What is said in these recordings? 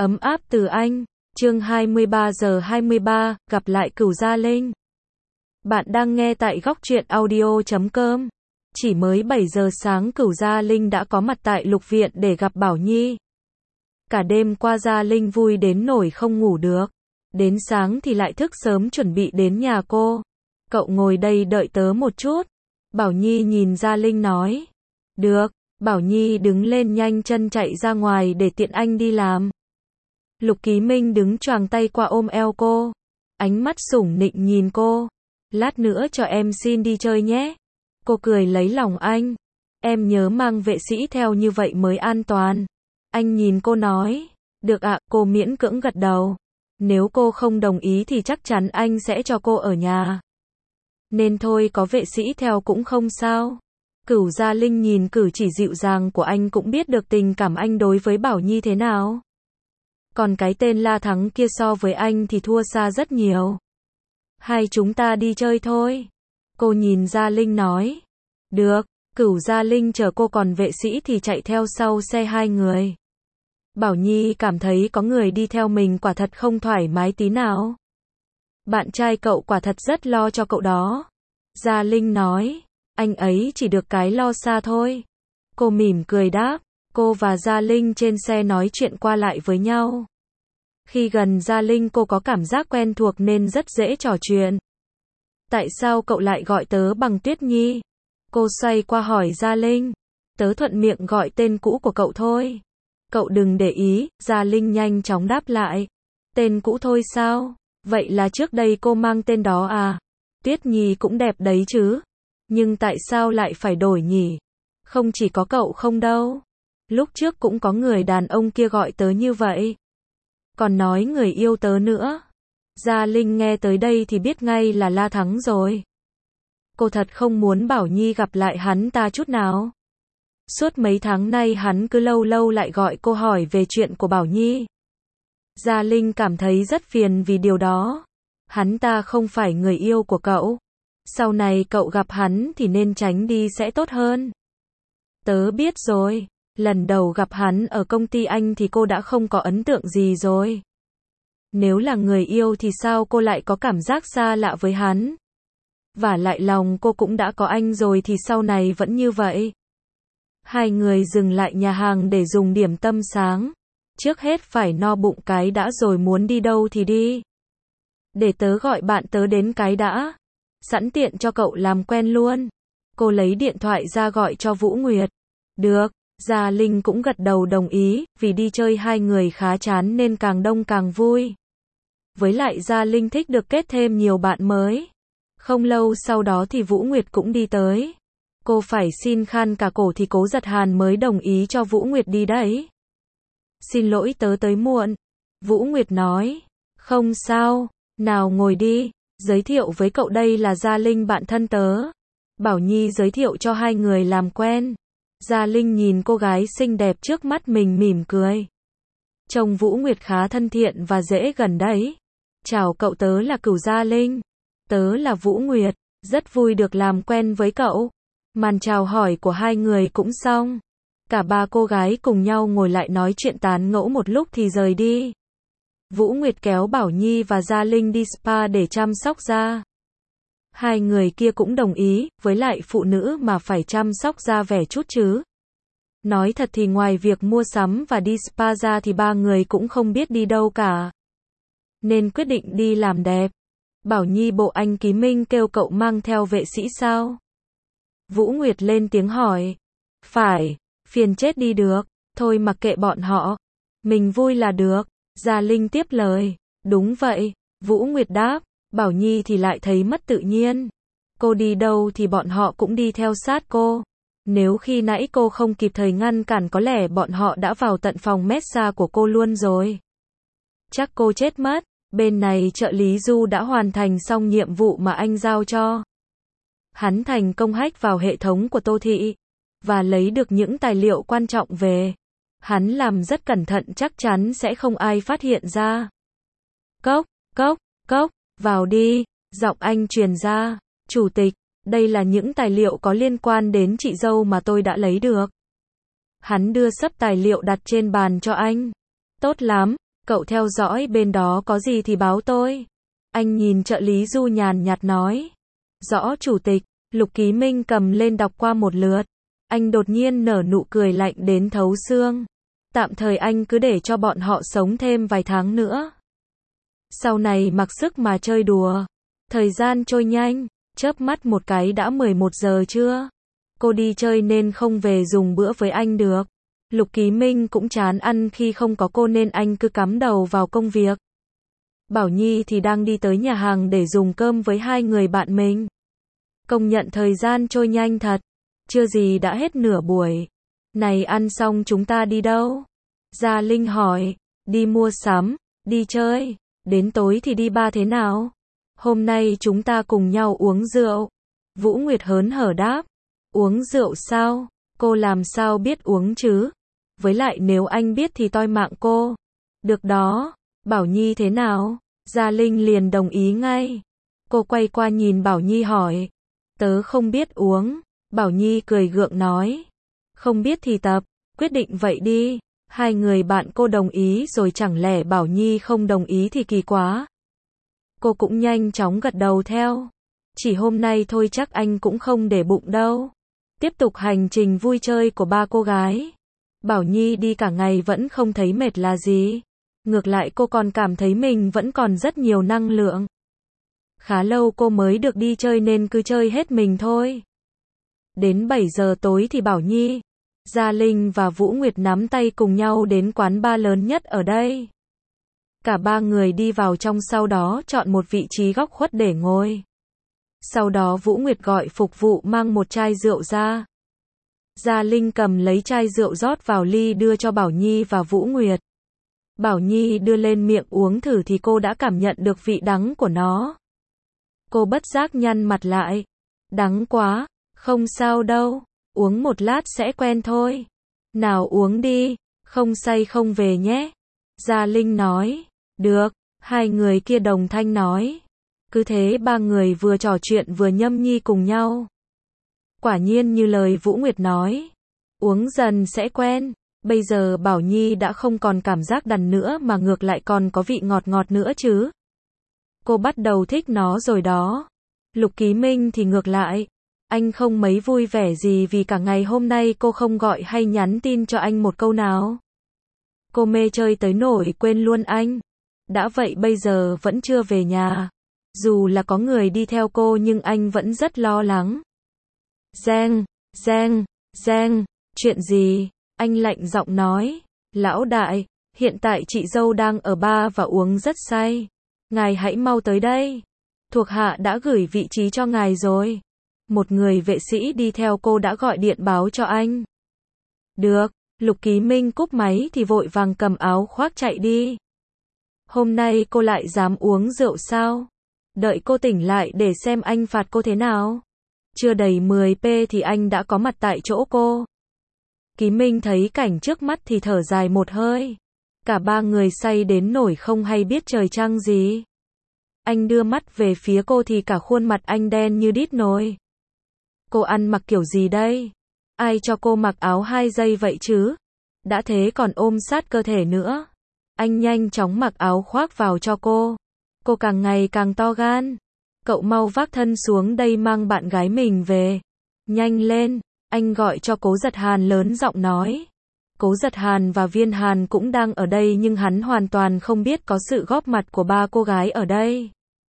Ấm áp từ anh. Chương 23:23, gặp lại Cửu Gia Linh. Bạn đang nghe tại góc truyện audio.com. Chỉ mới 7 giờ sáng Cửu Gia Linh đã có mặt tại Lục Viện để gặp Bảo Nhi. Cả đêm qua Gia Linh vui đến nỗi không ngủ được. Đến sáng thì lại thức sớm chuẩn bị đến nhà cô. Cậu ngồi đây đợi tớ một chút. Bảo Nhi nhìn Gia Linh nói. Được. Bảo Nhi đứng lên nhanh chân chạy ra ngoài để tiện anh đi làm. Lục Ký Minh đứng choàng tay qua ôm eo cô. Ánh mắt sủng nịnh nhìn cô. Lát nữa cho em xin đi chơi nhé. Cô cười lấy lòng anh. Em nhớ mang vệ sĩ theo như vậy mới an toàn. Anh nhìn cô nói. Được ạ, cô miễn cưỡng gật đầu. Nếu cô không đồng ý thì chắc chắn anh sẽ cho cô ở nhà. Nên thôi có vệ sĩ theo cũng không sao. Cửu Gia Linh nhìn cử chỉ dịu dàng của anh cũng biết được tình cảm anh đối với Bảo Nhi thế nào. Còn cái tên La Thắng kia so với anh thì thua xa rất nhiều. Hai chúng ta đi chơi thôi. Cô nhìn Gia Linh nói. Được. Cửu Gia Linh chờ cô còn vệ sĩ thì chạy theo sau xe hai người. Bảo Nhi cảm thấy có người đi theo mình quả thật không thoải mái tí nào. Bạn trai cậu quả thật rất lo cho cậu đó. Gia Linh nói. Anh ấy chỉ được cái lo xa thôi. Cô mỉm cười đáp. Cô và Gia Linh trên xe nói chuyện qua lại với nhau. Khi gần Gia Linh cô có cảm giác quen thuộc nên rất dễ trò chuyện. Tại sao cậu lại gọi tớ bằng Tuyết Nhi? Cô xoay qua hỏi Gia Linh. Tớ thuận miệng gọi tên cũ của cậu thôi. Cậu đừng để ý, Gia Linh nhanh chóng đáp lại. Tên cũ thôi sao? Vậy là trước đây cô mang tên đó à? Tuyết Nhi cũng đẹp đấy chứ. Nhưng tại sao lại phải đổi nhỉ? Không chỉ có cậu không đâu. Lúc trước cũng có người đàn ông kia gọi tớ như vậy. Còn nói người yêu tớ nữa. Gia Linh nghe tới đây thì biết ngay là La Thắng rồi. Cô thật không muốn Bảo Nhi gặp lại hắn ta chút nào. Suốt mấy tháng nay hắn cứ lâu lâu lại gọi cô hỏi về chuyện của Bảo Nhi. Gia Linh cảm thấy rất phiền vì điều đó. Hắn ta không phải người yêu của cậu. Sau này cậu gặp hắn thì nên tránh đi sẽ tốt hơn. Tớ biết rồi. Lần đầu gặp hắn ở công ty anh thì cô đã không có ấn tượng gì rồi. Nếu là người yêu thì sao cô lại có cảm giác xa lạ với hắn? Và lại lòng cô cũng đã có anh rồi thì sau này vẫn như vậy. Hai người dừng lại nhà hàng để dùng điểm tâm sáng. Trước hết phải no bụng cái đã rồi muốn đi đâu thì đi. Để tớ gọi bạn tớ đến cái đã. Sẵn tiện cho cậu làm quen luôn. Cô lấy điện thoại ra gọi cho Vũ Nguyệt. Được. Gia Linh cũng gật đầu đồng ý, vì đi chơi hai người khá chán nên càng đông càng vui. Với lại Gia Linh thích được kết thêm nhiều bạn mới. Không lâu sau đó thì Vũ Nguyệt cũng đi tới. Cô phải xin khan cả cổ thì Cố Giật Hàn mới đồng ý cho Vũ Nguyệt đi đấy. Xin lỗi tớ tới muộn. Vũ Nguyệt nói. Không sao, nào ngồi đi, giới thiệu với cậu đây là Gia Linh bạn thân tớ. Bảo Nhi giới thiệu cho hai người làm quen. Gia Linh nhìn cô gái xinh đẹp trước mắt mình mỉm cười. Trông Vũ Nguyệt khá thân thiện và dễ gần đấy. Chào cậu, tớ là Cửu Gia Linh. Tớ là Vũ Nguyệt, rất vui được làm quen với cậu. Màn chào hỏi của hai người cũng xong. Cả ba cô gái cùng nhau ngồi lại nói chuyện tán gẫu một lúc thì rời đi. Vũ Nguyệt kéo Bảo Nhi và Gia Linh đi spa để chăm sóc da. Hai người kia cũng đồng ý, với lại phụ nữ mà phải chăm sóc da vẻ chút chứ. Nói thật thì ngoài việc mua sắm và đi spa ra thì ba người cũng không biết đi đâu cả. Nên quyết định đi làm đẹp. Bảo Nhi, bộ anh Ký Minh kêu cậu mang theo vệ sĩ sao? Vũ Nguyệt lên tiếng hỏi. Phải, phiền chết đi được. Thôi mặc kệ bọn họ. Mình vui là được. Gia Linh tiếp lời. Đúng vậy. Vũ Nguyệt đáp. Bảo Nhi thì lại thấy mất tự nhiên. Cô đi đâu thì bọn họ cũng đi theo sát cô. Nếu khi nãy cô không kịp thời ngăn cản có lẽ bọn họ đã vào tận phòng massage của cô luôn rồi. Chắc cô chết mất. Bên này trợ lý Du đã hoàn thành xong nhiệm vụ mà anh giao cho. Hắn thành công hack vào hệ thống của Tô Thị và lấy được những tài liệu quan trọng về. Hắn làm rất cẩn thận, chắc chắn sẽ không ai phát hiện ra. Cốc, cốc, cốc, vào đi. Giọng anh truyền ra. Chủ tịch, đây là những tài liệu có liên quan đến chị dâu mà tôi đã lấy được. Hắn đưa xấp tài liệu đặt trên bàn cho anh. Tốt lắm, Cậu theo dõi bên đó có gì thì báo tôi. Anh nhìn trợ lý Du nhàn nhạt nói. Rõ chủ tịch. Lục Ký Minh cầm lên đọc qua một lượt. Anh đột nhiên nở nụ cười lạnh đến thấu xương. Tạm thời anh cứ để cho bọn họ sống thêm vài tháng nữa. Sau này mặc sức mà chơi đùa. Thời gian trôi nhanh, chớp mắt một cái đã 11 giờ trưa. Cô đi chơi nên không về dùng bữa với anh được. Lục Ký Minh cũng chán ăn khi không có cô nên anh cứ cắm đầu vào công việc. Bảo Nhi thì đang đi tới nhà hàng để dùng cơm với hai người bạn mình. Công nhận thời gian trôi nhanh thật. Chưa gì đã hết nửa buổi. Này ăn xong chúng ta đi đâu? Gia Linh hỏi. Đi mua sắm, đi chơi, đến tối thì đi bar thế nào? Hôm nay chúng ta cùng nhau uống rượu. Vũ Nguyệt hớn hở đáp. Uống rượu sao? Cô làm sao biết uống chứ? Với lại nếu anh biết thì toi mạng cô. Được đó. Bảo Nhi thế nào? Gia Linh liền đồng ý ngay. Cô quay qua nhìn Bảo Nhi hỏi. Tớ không biết uống. Bảo Nhi cười gượng nói. Không biết thì tập, quyết định vậy đi. Hai người bạn cô đồng ý rồi chẳng lẽ Bảo Nhi không đồng ý thì kỳ quá. Cô cũng nhanh chóng gật đầu theo. Chỉ hôm nay thôi chắc anh cũng không để bụng đâu. Tiếp tục hành trình vui chơi của ba cô gái. Bảo Nhi đi cả ngày vẫn không thấy mệt là gì. Ngược lại cô còn cảm thấy mình vẫn còn rất nhiều năng lượng. Khá lâu cô mới được đi chơi nên cứ chơi hết mình thôi. Đến 7 giờ tối thì Bảo Nhi, Gia Linh và Vũ Nguyệt nắm tay cùng nhau đến quán bar lớn nhất ở đây. Cả ba người đi vào trong sau đó chọn một vị trí góc khuất để ngồi. Sau đó Vũ Nguyệt gọi phục vụ mang một chai rượu ra. Gia Linh cầm lấy chai rượu rót vào ly đưa cho Bảo Nhi và Vũ Nguyệt. Bảo Nhi đưa lên miệng uống thử thì cô đã cảm nhận được vị đắng của nó. Cô bất giác nhăn mặt lại. Đắng quá, không sao đâu, uống một lát sẽ quen thôi. Nào uống đi, không say không về nhé. Gia Linh nói. Được, hai người kia đồng thanh nói. Cứ thế ba người vừa trò chuyện vừa nhâm nhi cùng nhau. Quả nhiên như lời Vũ Nguyệt nói. Uống dần sẽ quen. Bây giờ Bảo Nhi đã không còn cảm giác đần nữa mà ngược lại còn có vị ngọt ngọt nữa chứ. Cô bắt đầu thích nó rồi đó. Lục Ký Minh thì ngược lại. Anh không mấy vui vẻ gì vì cả ngày hôm nay cô không gọi hay nhắn tin cho anh một câu nào. Cô mê chơi tới nỗi quên luôn anh. Đã vậy bây giờ vẫn chưa về nhà. Dù là có người đi theo cô nhưng anh vẫn rất lo lắng. Giang, chuyện gì? Anh lạnh giọng nói. Lão đại, hiện tại chị dâu đang ở bar và uống rất say. Ngài hãy mau tới đây. Thuộc hạ đã gửi vị trí cho ngài rồi. Một người vệ sĩ đi theo cô đã gọi điện báo cho anh. Được, Lục Ký Minh cúp máy thì vội vàng cầm áo khoác chạy đi. Hôm nay cô lại dám uống rượu sao? Đợi cô tỉnh lại để xem anh phạt cô thế nào. Chưa đầy 10p thì anh đã có mặt tại chỗ cô. Ký Minh thấy cảnh trước mắt thì thở dài một hơi. Cả ba người say đến nỗi không hay biết trời trăng gì. Anh đưa mắt về phía cô thì cả khuôn mặt anh đen như đít nồi. Cô ăn mặc kiểu gì đây? Ai cho cô mặc áo 2 giây vậy chứ? Đã thế còn ôm sát cơ thể nữa. Anh nhanh chóng mặc áo khoác vào cho cô. Cô càng ngày càng to gan. Cậu mau vác thân xuống đây mang bạn gái mình về. Nhanh lên, anh gọi cho Cố Giật Hàn lớn giọng nói. Cố Giật Hàn và Viên Hàn cũng đang ở đây nhưng hắn hoàn toàn không biết có sự góp mặt của ba cô gái ở đây.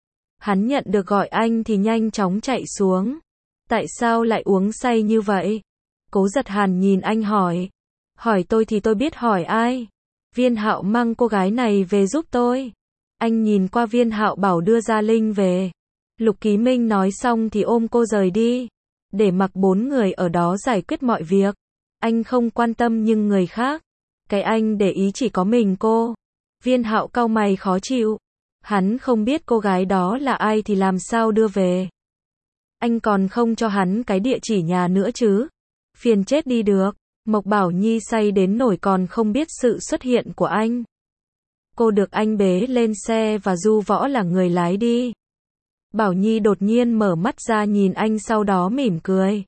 Hắn nhận được gọi anh thì nhanh chóng chạy xuống. Tại sao lại uống say như vậy? Cố Giật Hàn nhìn anh hỏi. Hỏi tôi thì tôi biết hỏi ai? Viên Hạo mang cô gái này về giúp tôi. Anh nhìn qua Viên Hạo bảo đưa Gia Linh về. Lục Ký Minh nói xong thì ôm cô rời đi. Để mặc 4 người ở đó giải quyết mọi việc. Anh không quan tâm nhưng người khác. Cái anh để ý chỉ có mình cô. Viên Hạo cau mày khó chịu. Hắn không biết cô gái đó là ai thì làm sao đưa về. Anh còn không cho hắn cái địa chỉ nhà nữa chứ. Phiền chết đi được. Mộc Bảo Nhi say đến nỗi còn không biết sự xuất hiện của anh. Cô được anh bế lên xe và Du Võ là người lái đi. Bảo Nhi đột nhiên mở mắt ra nhìn anh sau đó mỉm cười.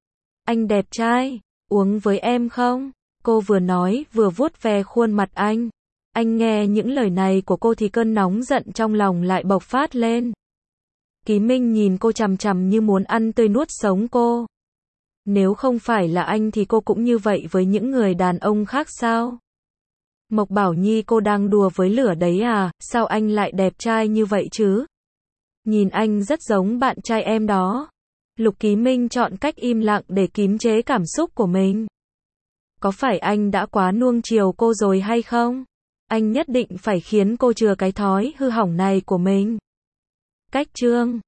Anh đẹp trai, uống với em không? Cô vừa nói vừa vuốt ve khuôn mặt anh. Anh nghe những lời này của cô thì cơn nóng giận trong lòng lại bộc phát lên. Ký Minh nhìn cô chằm chằm như muốn ăn tươi nuốt sống cô. Nếu không phải là anh thì cô cũng như vậy với những người đàn ông khác sao? Mộc Bảo Nhi, cô đang đùa với lửa đấy à, sao anh lại đẹp trai như vậy chứ? Nhìn anh rất giống bạn trai em đó. Lục Ký Minh chọn cách im lặng để kìm chế cảm xúc của mình. Có phải anh đã quá nuông chiều cô rồi hay không? Anh nhất định phải khiến cô chừa cái thói hư hỏng này của mình. Cách chương